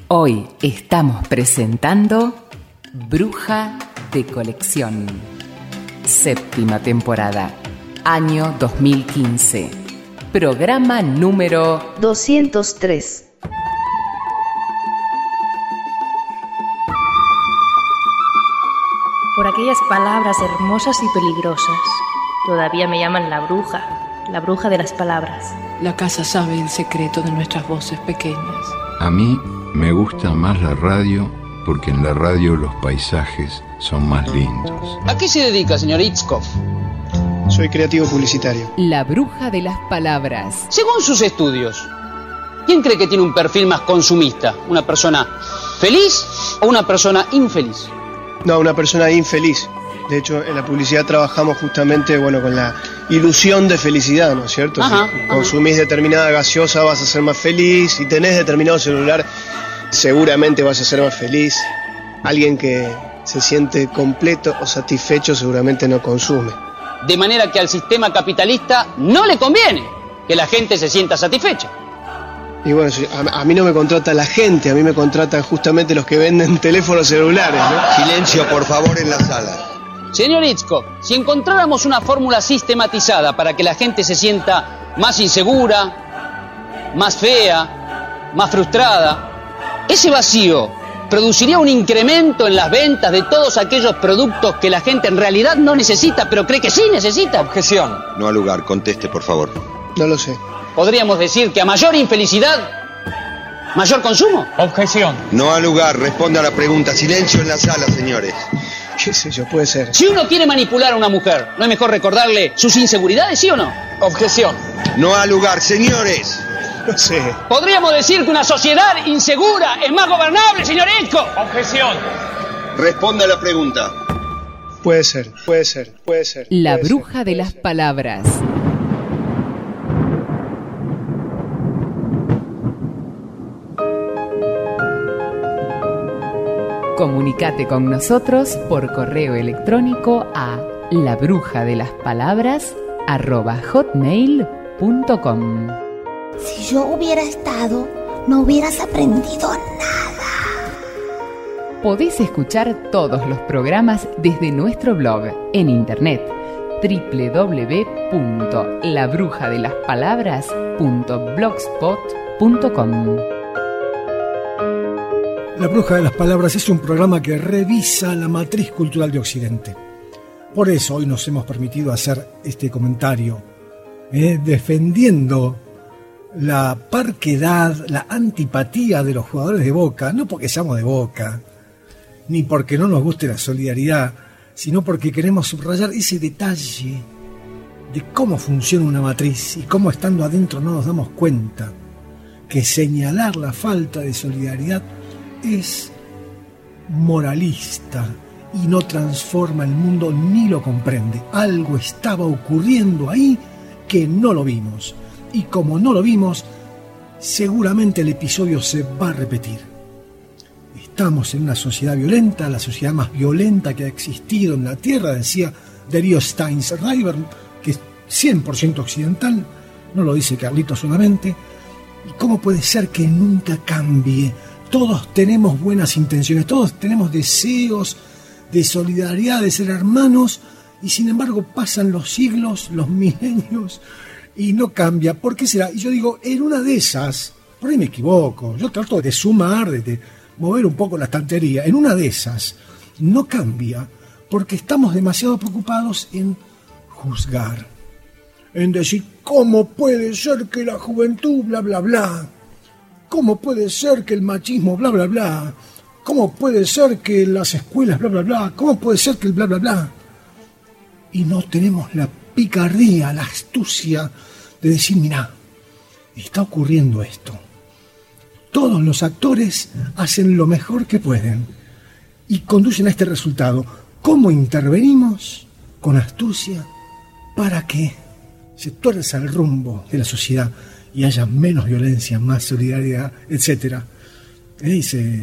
Hoy estamos presentando Bruja de Colección. 7ª temporada, año 2015. Programa número 203. Por aquellas palabras hermosas y peligrosas, todavía me llaman la bruja de las palabras. La casa sabe el secreto de nuestras voces pequeñas. A mí me gusta más la radio porque en la radio los paisajes son más lindos. ¿A qué se dedica, señor Itzkov? Soy creativo publicitario. La bruja de las palabras. Según sus estudios, ¿quién cree que tiene un perfil más consumista? ¿Una persona feliz o una persona infeliz? No, una persona infeliz. De hecho, en la publicidad trabajamos justamente, con la ilusión de felicidad, ¿no es cierto? Si consumís determinada gaseosa vas a ser más feliz, si tenés determinado celular seguramente vas a ser más feliz. Alguien que se siente completo o satisfecho seguramente no consume. De manera que al sistema capitalista no le conviene que la gente se sienta satisfecha. Y bueno, a mí no me contrata la gente, a mí me contratan justamente los que venden teléfonos celulares, ¿no? Silencio, por favor, en la sala. Señor Itzkov, si encontráramos una fórmula sistematizada para que la gente se sienta más insegura, más fea, más frustrada, ese vacío produciría un incremento en las ventas de todos aquellos productos que la gente en realidad no necesita, pero cree que sí necesita. Objeción. No al lugar, conteste, por favor. No lo sé. Podríamos decir que a mayor infelicidad, mayor consumo. Objeción. No al lugar, responda a la pregunta. Silencio en la sala, señores. ¿Qué sé yo? Puede ser. Si uno quiere manipular a una mujer, ¿no es mejor recordarle sus inseguridades, sí o no? Objeción. No al lugar, señores. No sé. Podríamos decir que una sociedad insegura es más gobernable, señor Itzkov. Objeción. Responda a la pregunta. Puede ser. La bruja de las palabras. Comunicate con nosotros por correo electrónico a labrujadelasPalabras@hotmail.com. Si yo hubiera estado, no hubieras aprendido nada. Podés escuchar todos los programas desde nuestro blog en internet www.labrujadelaspalabras.blogspot.com. La Bruja de las Palabras es un programa que revisa la matriz cultural de Occidente. Por eso hoy nos hemos permitido hacer este comentario, defendiendo la parquedad, la antipatía de los jugadores de Boca, no porque seamos de Boca, ni porque no nos guste la solidaridad, sino porque queremos subrayar ese detalle de cómo funciona una matriz y cómo estando adentro no nos damos cuenta que señalar la falta de solidaridad es moralista y no transforma el mundo ni lo comprende. Algo estaba ocurriendo ahí que no lo vimos. Y como no lo vimos, seguramente el episodio se va a repetir. Estamos en una sociedad violenta, la sociedad más violenta que ha existido en la Tierra, decía Darío Steins-Reiber, que es 100% occidental, no lo dice Carlitos solamente. ¿Y cómo puede ser que nunca cambie? Todos tenemos buenas intenciones, todos tenemos deseos de solidaridad, de ser hermanos, y sin embargo pasan los siglos, los milenios, y no cambia. ¿Por qué será? Y yo digo, en una de esas, por ahí me equivoco, yo trato de sumar, de mover un poco la estantería, en una de esas no cambia, porque estamos demasiado preocupados en juzgar, en decir, ¿cómo puede ser que la juventud, bla, bla, bla? ¿Cómo puede ser que el machismo, bla, bla, bla? ¿Cómo puede ser que las escuelas, bla, bla, bla? ¿Cómo puede ser que el bla, bla, bla? Y no tenemos la picardía, la astucia de decir, mirá, está ocurriendo esto. Todos los actores hacen lo mejor que pueden y conducen a este resultado. ¿Cómo intervenimos con astucia para que se tuerza el rumbo de la sociedad y haya menos violencia, más solidaridad, etcétera? Y se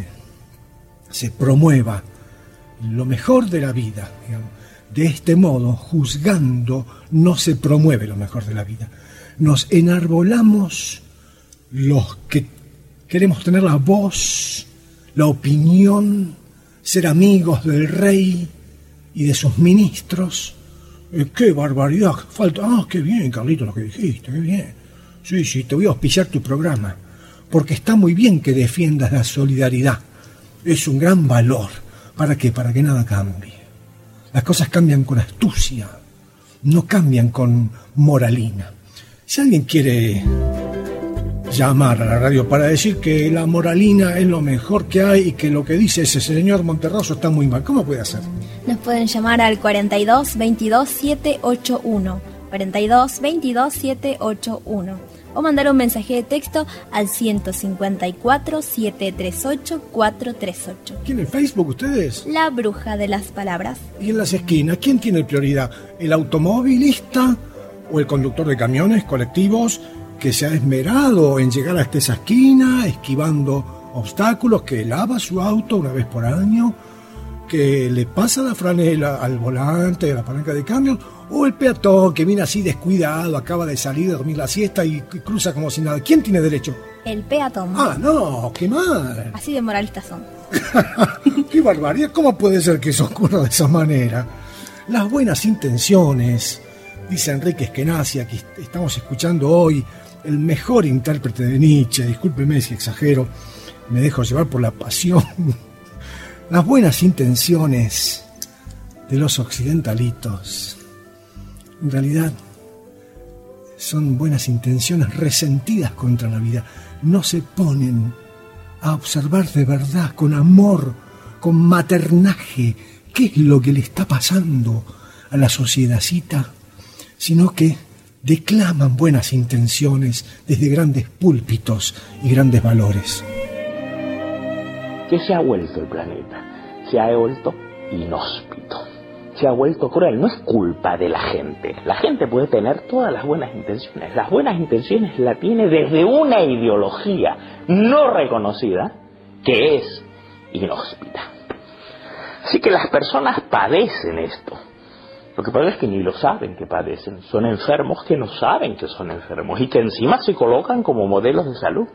promueva lo mejor de la vida, digamos. De este modo, juzgando, no se promueve lo mejor de la vida. Nos enarbolamos los que queremos tener la voz la opinión, ser amigos del rey y de sus ministros. ¡Qué barbaridad! Falta. Qué bien, Carlito, lo que dijiste, qué bien. Sí, te voy a auspiciar tu programa, porque está muy bien que defiendas la solidaridad. Es un gran valor. ¿Para qué? Para que nada cambie. Las cosas cambian con astucia, no cambian con moralina. Si alguien quiere llamar a la radio para decir que la moralina es lo mejor que hay y que lo que dice ese señor Monterroso está muy mal, ¿cómo puede hacer? Nos pueden llamar al 42 22 781, 42 22 781, o mandar un mensaje de texto al 154 738 438. ¿Tiene Facebook ustedes? La Bruja de las Palabras. ¿Y en las esquinas quién tiene prioridad? ¿El automovilista o el conductor de camiones, colectivos, que se ha esmerado en llegar hasta esa esquina, esquivando obstáculos, que lava su auto una vez por año, que le pasa la franela al volante, a la palanca de cambio, o el peatón que viene así descuidado, acaba de salir a dormir la siesta y cruza como si nada? ¿Quién tiene derecho? El peatón. No, qué mal. Así de moralistas son. ¡Qué barbaridad! ¿Cómo puede ser que eso ocurra de esa manera? Las buenas intenciones, dice Enrique Eskenazi, que estamos escuchando hoy, el mejor intérprete de Nietzsche, discúlpeme si exagero, me dejo llevar por la pasión. Las buenas intenciones de los occidentalitos, en realidad, son buenas intenciones resentidas contra la vida. No se ponen a observar de verdad, con amor, con maternaje, qué es lo que le está pasando a la sociedadcita, sino que declaman buenas intenciones desde grandes púlpitos y grandes valores. ¿Qué se ha vuelto el planeta? Se ha vuelto inhóspito, se ha vuelto cruel. No es culpa de la gente. La gente puede tener todas las buenas intenciones. Las buenas intenciones la tiene desde una ideología no reconocida que es inhóspita. Así que las personas padecen esto. Lo que pasa es que ni lo saben que padecen. Son enfermos que no saben que son enfermos y que encima se colocan como modelos de salud.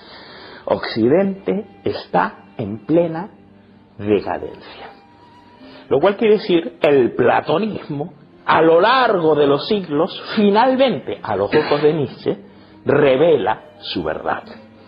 Occidente está en plena decadencia. Lo cual quiere decir el platonismo, a lo largo de los siglos, finalmente, a los ojos de Nietzsche, revela su verdad.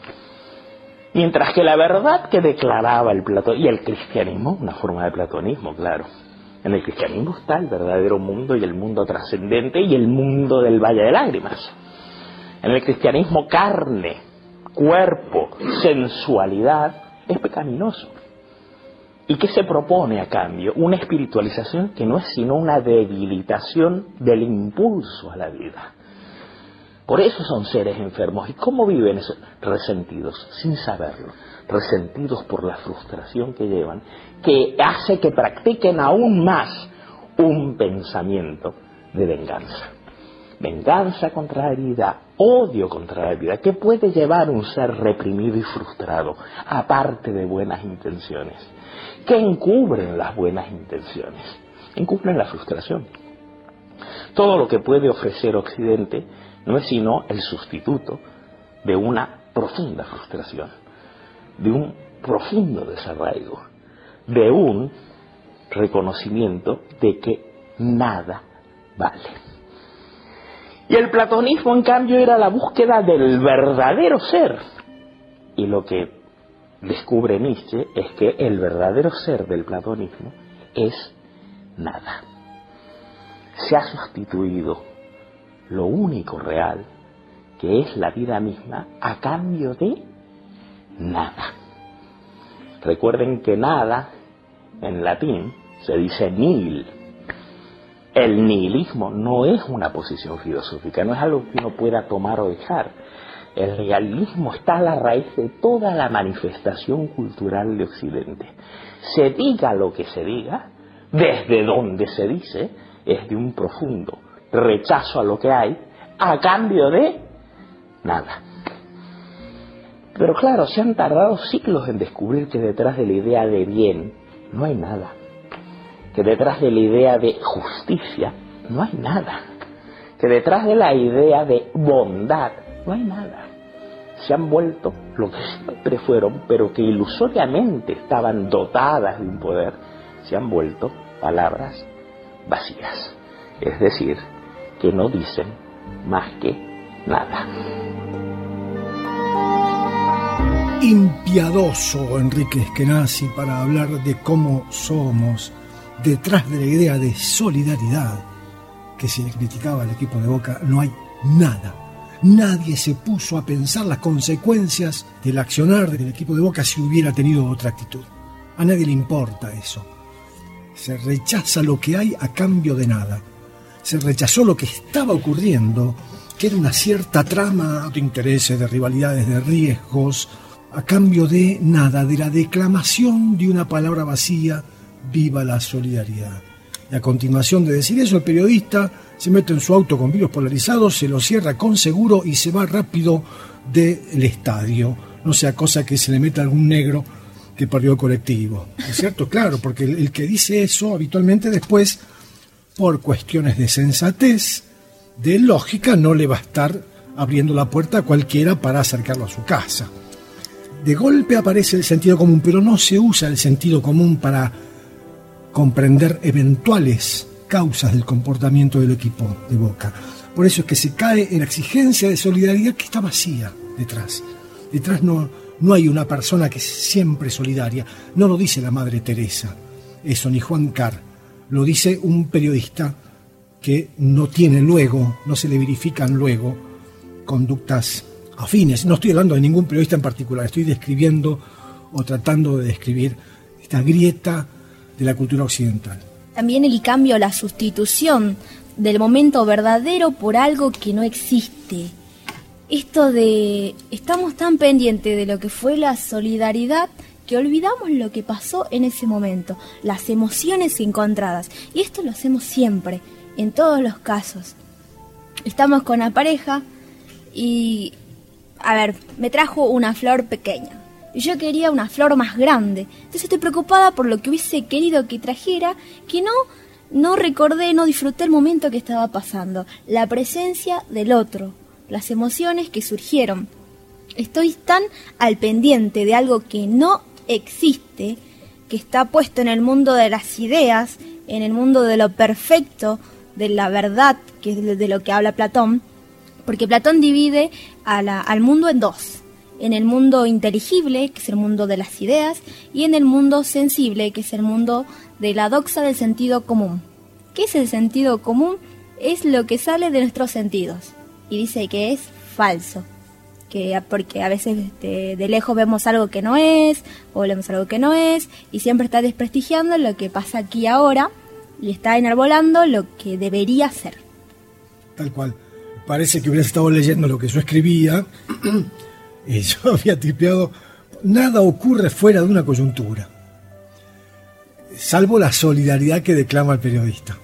Mientras que la verdad que declaraba el Platón y el cristianismo, una forma de platonismo, claro. En el cristianismo está el verdadero mundo y el mundo trascendente y el mundo del valle de lágrimas. En el cristianismo, carne, cuerpo, sensualidad es pecaminoso. ¿Y qué se propone a cambio? Una espiritualización que no es sino una debilitación del impulso a la vida. Por eso son seres enfermos. ¿Y cómo viven esos? Resentidos, sin saberlo. Resentidos por la frustración que llevan, que hace que practiquen aún más un pensamiento de venganza. Venganza contra la vida, odio contra la vida. ¿Qué puede llevar un ser reprimido y frustrado, aparte de buenas intenciones? ¿Qué encubren las buenas intenciones? Encubren la frustración. Todo lo que puede ofrecer Occidente no es sino el sustituto de una profunda frustración, de un profundo desarraigo, de un reconocimiento de que nada vale. Y el platonismo, en cambio, era la búsqueda del verdadero ser. Y lo que descubre Nietzsche es que el verdadero ser del platonismo es nada. Se ha sustituido lo único real, que es la vida misma, a cambio de nada. Recuerden que nada, en latín, se dice nihil. El nihilismo no es una posición filosófica, no es algo que uno pueda tomar o dejar. El realismo está a la raíz de toda la manifestación cultural de Occidente. Se diga lo que se diga, desde donde se dice, es de un profundo rechazo a lo que hay, a cambio de nada. Pero claro, se han tardado siglos en descubrir que detrás de la idea de bien no hay nada. Que detrás de la idea de justicia no hay nada. Que detrás de la idea de bondad no hay nada. se han vuelto lo que siempre fueron, pero que ilusoriamente estaban dotadas de un poder, se han vuelto palabras vacías. Es decir, que no dicen más que nada. Impiadoso Enrique Eskenazi para hablar de cómo somos detrás de la idea de solidaridad que se le criticaba al equipo de Boca. No hay nada. Nadie se puso a pensar las consecuencias del accionar del equipo de Boca si hubiera tenido otra actitud. A nadie le importa eso. Se rechaza lo que hay a cambio de nada. Se rechazó lo que estaba ocurriendo, que era una cierta trama de intereses, de rivalidades, de riesgos, a cambio de nada, de la declamación de una palabra vacía: viva la solidaridad. Y a continuación de decir eso, el periodista se mete en su auto con vidrios polarizados, se lo cierra con seguro y se va rápido del estadio. No sea cosa que se le meta algún negro que perdió el colectivo. ¿Es cierto? Claro, porque el que dice eso habitualmente después, por cuestiones de sensatez, de lógica, no le va a estar abriendo la puerta a cualquiera para acercarlo a su casa. De golpe aparece el sentido común, pero no se usa el sentido común para comprender eventuales causas del comportamiento del equipo de Boca. Por eso es que se cae en la exigencia de solidaridad que está vacía detrás. Detrás no hay una persona que es siempre solidaria. No lo dice la Madre Teresa, eso, ni Juan Carr. Lo dice un periodista que no tiene luego, no se le verifican luego conductas afines. No estoy hablando de ningún periodista en particular, estoy describiendo o tratando de describir esta grieta de la cultura occidental. También el cambio, la sustitución del momento verdadero por algo que no existe. Esto de estamos tan pendientes de lo que fue la solidaridad que olvidamos lo que pasó en ese momento, las emociones encontradas. Y esto lo hacemos siempre, en todos los casos. Estamos con la pareja y, me trajo una flor pequeña. Y yo quería una flor más grande. Entonces estoy preocupada por lo que hubiese querido que trajera, que no recordé, no disfruté el momento que estaba pasando. La presencia del otro, las emociones que surgieron. Estoy tan al pendiente de algo que no existe, que está puesto en el mundo de las ideas, en el mundo de lo perfecto, de la verdad, que es de lo que habla Platón, porque Platón divide al mundo en dos: en el mundo inteligible, que es el mundo de las ideas, y en el mundo sensible, que es el mundo de la doxa del sentido común. ¿Qué es el sentido común? Es lo que sale de nuestros sentidos, y dice que es falso. Porque a veces de lejos vemos algo que no es, o vemos algo que no es, y siempre está desprestigiando lo que pasa aquí ahora, y está enarbolando lo que debería ser. Tal cual. Parece que hubieras estado leyendo lo que yo escribía, y yo había tipeado: nada ocurre fuera de una coyuntura, salvo la solidaridad que declama el periodista.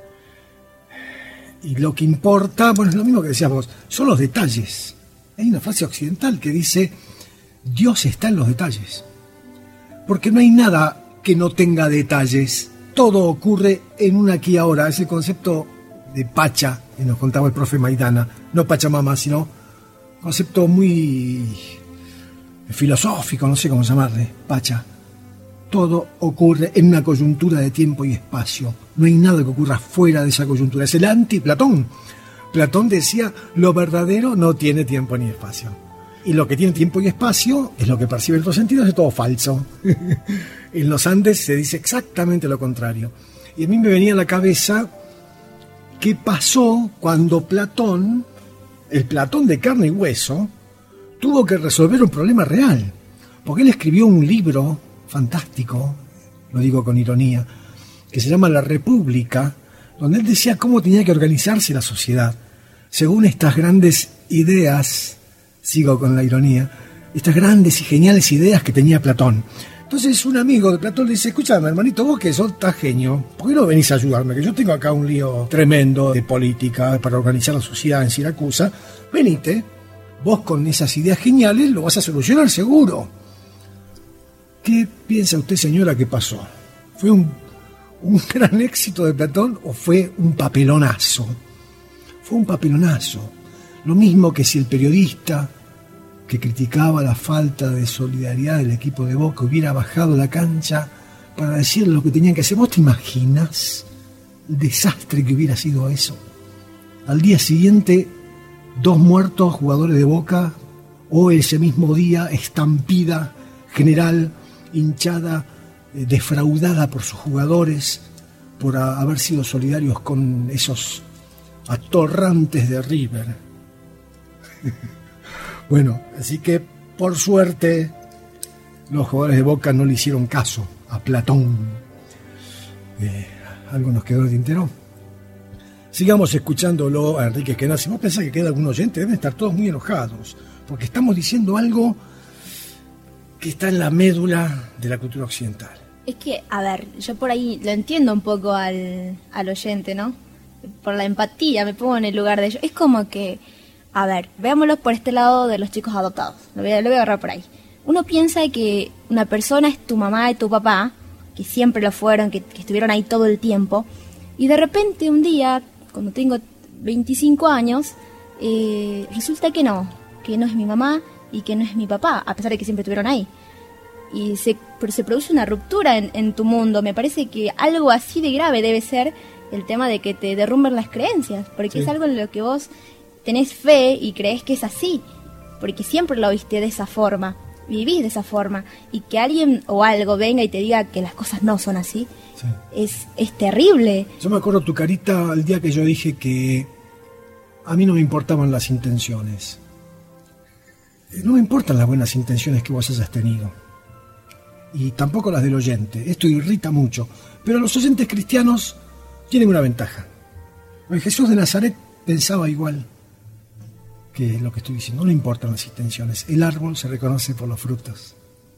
Y lo que importa, es lo mismo que decías vos, son los detalles. Hay una frase occidental que dice: Dios está en los detalles. Porque no hay nada que no tenga detalles. Todo ocurre en un aquí y ahora. Es el concepto de Pacha que nos contaba el profe Maidana. No Pachamama, sino concepto muy filosófico, no sé cómo llamarle, Pacha. Todo ocurre en una coyuntura de tiempo y espacio. No hay nada que ocurra fuera de esa coyuntura. Es el anti-Platón. Platón decía: lo verdadero no tiene tiempo ni espacio. Y lo que tiene tiempo y espacio es lo que percibe en otros sentidos, es todo falso. En los Andes se dice exactamente lo contrario. Y a mí me venía a la cabeza qué pasó cuando Platón, el Platón de carne y hueso, tuvo que resolver un problema real. Porque él escribió un libro fantástico, lo digo con ironía, que se llama La República, donde él decía cómo tenía que organizarse la sociedad, según estas grandes ideas, sigo con la ironía, estas grandes y geniales ideas que tenía Platón. Entonces un amigo de Platón le dice: escúchame, hermanito, vos que sos tan genio, ¿por qué no venís a ayudarme? Que yo tengo acá un lío tremendo de política para organizar la sociedad en Siracusa. Venite, vos con esas ideas geniales lo vas a solucionar seguro. ¿Qué piensa usted, señora, que pasó? ¿Fue un gran éxito de Platón o fue un papelonazo? Fue un papelonazo. Lo mismo que si el periodista que criticaba la falta de solidaridad del equipo de Boca, hubiera bajado a la cancha para decir lo que tenían que hacer. ¿Vos te imaginás el desastre que hubiera sido eso? Al día siguiente, 2 muertos jugadores de Boca, o ese mismo día, estampida general, hinchada, defraudada por sus jugadores, por haber sido solidarios con esos atorrantes de River. Bueno, así que por suerte los jugadores de Boca no le hicieron caso a Platón. ¿Algo nos quedó de tintero? Sigamos escuchándolo a Enrique Eskenazi. ¿Vos pensás que queda algún oyente? Deben estar todos muy enojados, porque estamos diciendo algo que está en la médula de la cultura occidental. Es que, a ver, yo por ahí lo entiendo un poco al oyente, ¿no? Por la empatía, me pongo en el lugar de ellos. Es como que, a ver, veámoslo por este lado de los chicos adoptados. Lo voy a agarrar por ahí. Uno piensa que una persona es tu mamá y tu papá, que siempre lo fueron, que estuvieron ahí todo el tiempo, y de repente un día, cuando tengo 25 años, resulta que no es mi mamá y que no es mi papá, a pesar de que siempre estuvieron ahí. Y se produce una ruptura en tu mundo. Me parece que algo así de grave debe ser el tema de que te derrumben las creencias, porque sí, es algo en lo que vos tenés fe y crees que es así, porque siempre lo viste de esa forma, vivís de esa forma, y que alguien o algo venga y te diga que las cosas no son así, sí, es terrible. Yo me acuerdo tu carita el día que yo dije que a mí no me importaban las intenciones. No me importan las buenas intenciones que vos hayas tenido, y tampoco las del oyente. Esto irrita mucho, pero los oyentes cristianos tienen una ventaja. Jesús de Nazaret pensaba igual que lo que estoy diciendo. No le importan las intenciones. El árbol se reconoce por los frutos.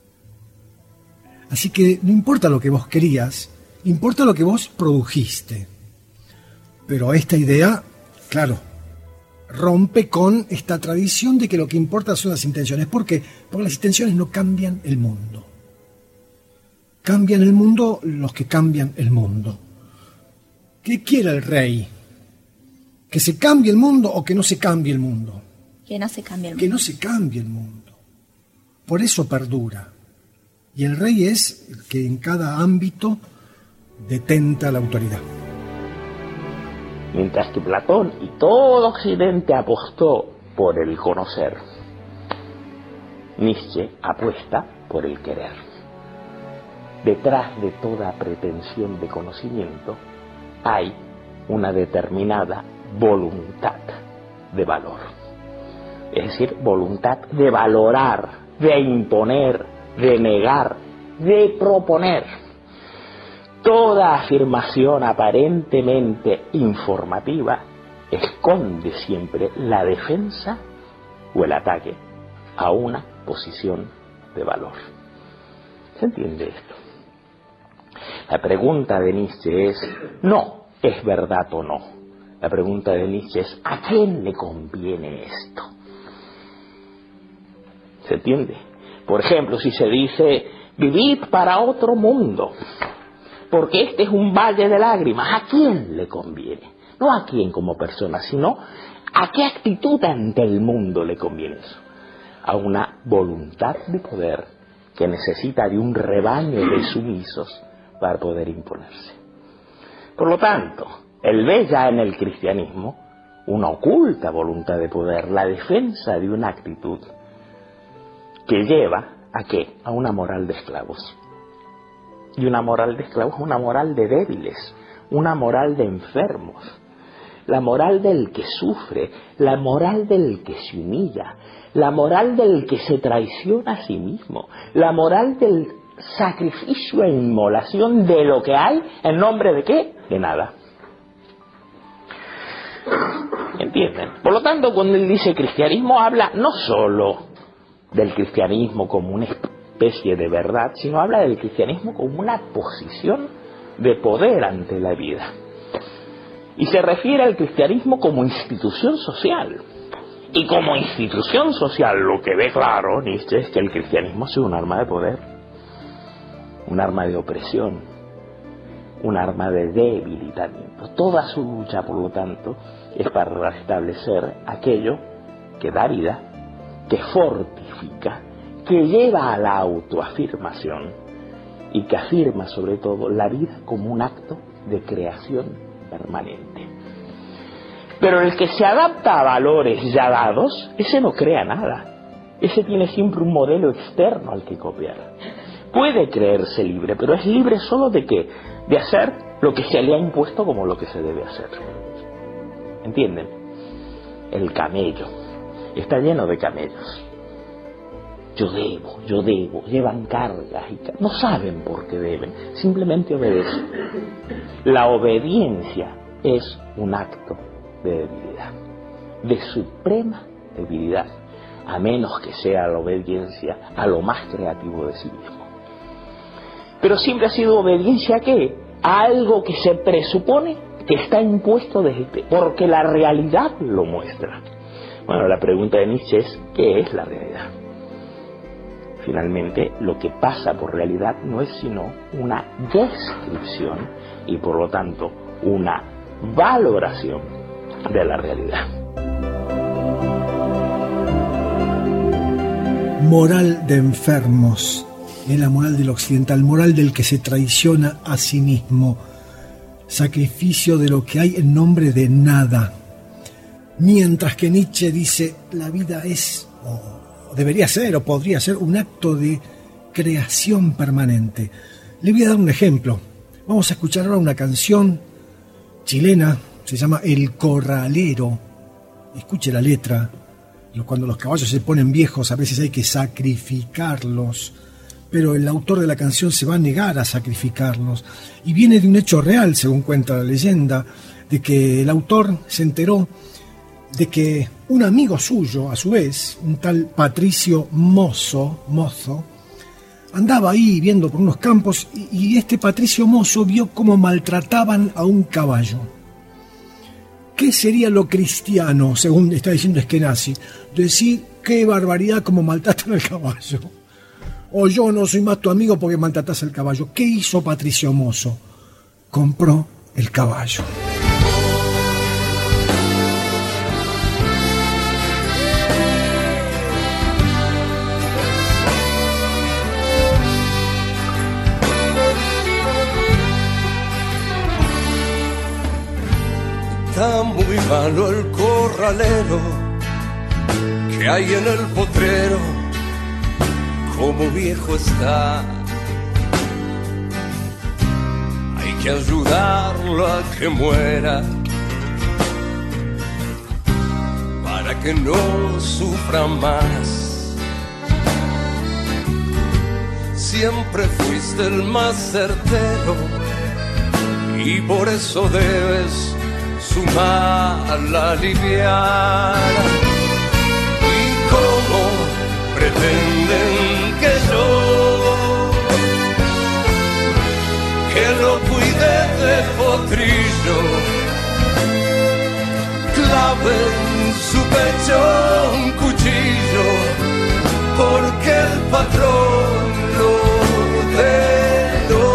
Así que no importa lo que vos querías, importa lo que vos produjiste. Pero esta idea, claro, rompe con esta tradición de que lo que importa son las intenciones. ¿Por qué? Porque las intenciones no cambian el mundo. Cambian el mundo los que cambian el mundo. ¿Qué quiere el rey? ¿Que se cambie el mundo o que no se cambie el mundo? Que no se cambie el mundo. Que no se cambie el mundo. Por eso perdura. Y el rey es el que en cada ámbito detenta la autoridad. Mientras que Platón y todo Occidente apostó por el conocer, Nietzsche apuesta por el querer. Detrás de toda pretensión de conocimiento hay una determinada voluntad de valor. Es decir, voluntad de valorar, de imponer, de negar, de proponer. Toda afirmación aparentemente informativa esconde siempre la defensa o el ataque a una posición de valor. ¿Se entiende esto? La pregunta de Nietzsche es, no, ¿es verdad o no? La pregunta de Nietzsche es, ¿a quién le conviene esto? ¿Se entiende? Por ejemplo, si se dice, vivid para otro mundo, porque este es un valle de lágrimas, ¿a quién le conviene? No a quién como persona, sino a qué actitud ante el mundo le conviene eso. A una voluntad de poder que necesita de un rebaño de sumisos para poder imponerse. Por lo tanto, él ve ya en el cristianismo una oculta voluntad de poder, la defensa de una actitud que lleva ¿a qué? A una moral de esclavos. Y una moral de esclavos es una moral de débiles, una moral de enfermos, la moral del que sufre, la moral del que se humilla, la moral del que se traiciona a sí mismo, la moral del sacrificio e inmolación de lo que hay, ¿en nombre de qué? De nada. ¿Entienden? Por lo tanto, cuando él dice cristianismo, habla no solo del cristianismo como una especie de verdad, sino habla del cristianismo como una posición de poder ante la vida. Y se refiere al cristianismo como institución social. Y como institución social, lo que ve claro Nietzsche es que el cristianismo es un arma de poder, un arma de opresión, un arma de debilitamiento. Toda su lucha, por lo tanto, es para restablecer aquello que da vida, que fortifica, que lleva a la autoafirmación y que afirma sobre todo la vida como un acto de creación permanente. Pero el que se adapta a valores ya dados, ese no crea nada. Ese tiene siempre un modelo externo al que copiar. Puede creerse libre, pero es libre solo de ¿qué? De hacer lo que se le ha impuesto como lo que se debe hacer. ¿Entienden? El camello está lleno de camellos. Yo debo, llevan cargas y no saben por qué deben, simplemente obedecen. La obediencia es un acto de debilidad, de suprema debilidad, a menos que sea la obediencia a lo más creativo de sí mismo. Pero siempre ha sido obediencia ¿a qué? A algo que se presupone que está impuesto porque la realidad lo muestra. Bueno, la pregunta de Nietzsche es ¿qué es la realidad? Finalmente, lo que pasa por realidad no es sino una descripción y por lo tanto una valoración de la realidad. Moral de enfermos es la moral del occidental, moral del que se traiciona a sí mismo, sacrificio de lo que hay en nombre de nada. Mientras que Nietzsche dice la vida es, o debería ser, o podría ser un acto de creación permanente. Le voy a dar un ejemplo. Vamos a escuchar ahora una canción chilena, se llama El Corralero. Escuche la letra. Cuando los caballos se ponen viejos, a veces hay que sacrificarlos, pero el autor de la canción se va a negar a sacrificarlos. Y viene de un hecho real, según cuenta la leyenda, de que el autor se enteró de que un amigo suyo, a su vez, un tal Patricio Mozo, andaba ahí viendo por unos campos y este Patricio Mozo vio cómo maltrataban a un caballo. ¿Qué sería lo cristiano, según está diciendo Eskenazi? Decir, qué barbaridad como maltratan al caballo. O yo no soy más tu amigo porque maltratas al caballo. ¿Qué hizo Patricio Mozo? Compró el caballo. Está muy malo el corralero que hay en el potrero, como viejo está. Hay que ayudarlo a que muera para que no sufra más. Siempre fuiste el más certero y por eso debes su mala liviana. ¿Y cómo pretenden que lo cuide de potrillo? Clave en su pecho un cuchillo, porque el patrón lo ordenó.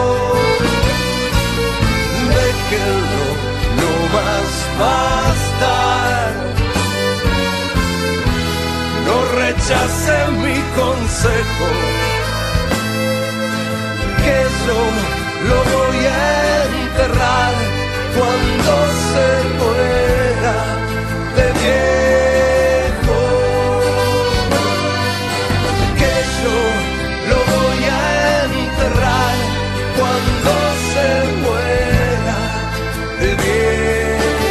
Déjenlo más bastar, no rechace mi consejo, que yo lo voy a enterrar cuando se muera de viejo, que yo lo voy a enterrar cuando se muera de viejo.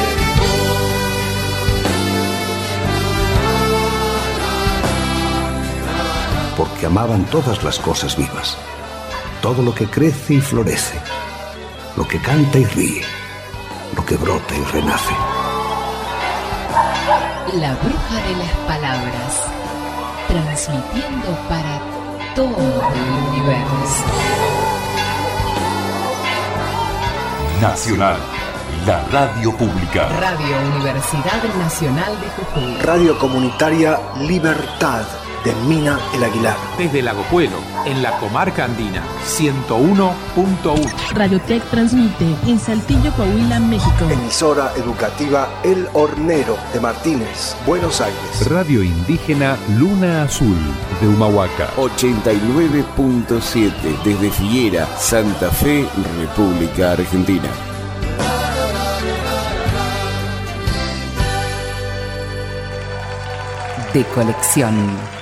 Porque amaban todas las cosas vivas, todo lo que crece y florece, lo que canta y ríe, lo que brota y renace. La bruja de las palabras, transmitiendo para todo el universo. Nacional, la radio pública. Radio Universidad Nacional de Jujuy. Radio comunitaria Libertad. de Mina El Aguilar. Desde Lago Puelo, en la comarca andina, 101.1. Radiotech transmite en Saltillo, Coahuila, México. Emisora educativa El Hornero de Martínez, Buenos Aires. Radio indígena Luna Azul de Humahuaca. 89.7 desde Figuera, Santa Fe, República Argentina. De colección.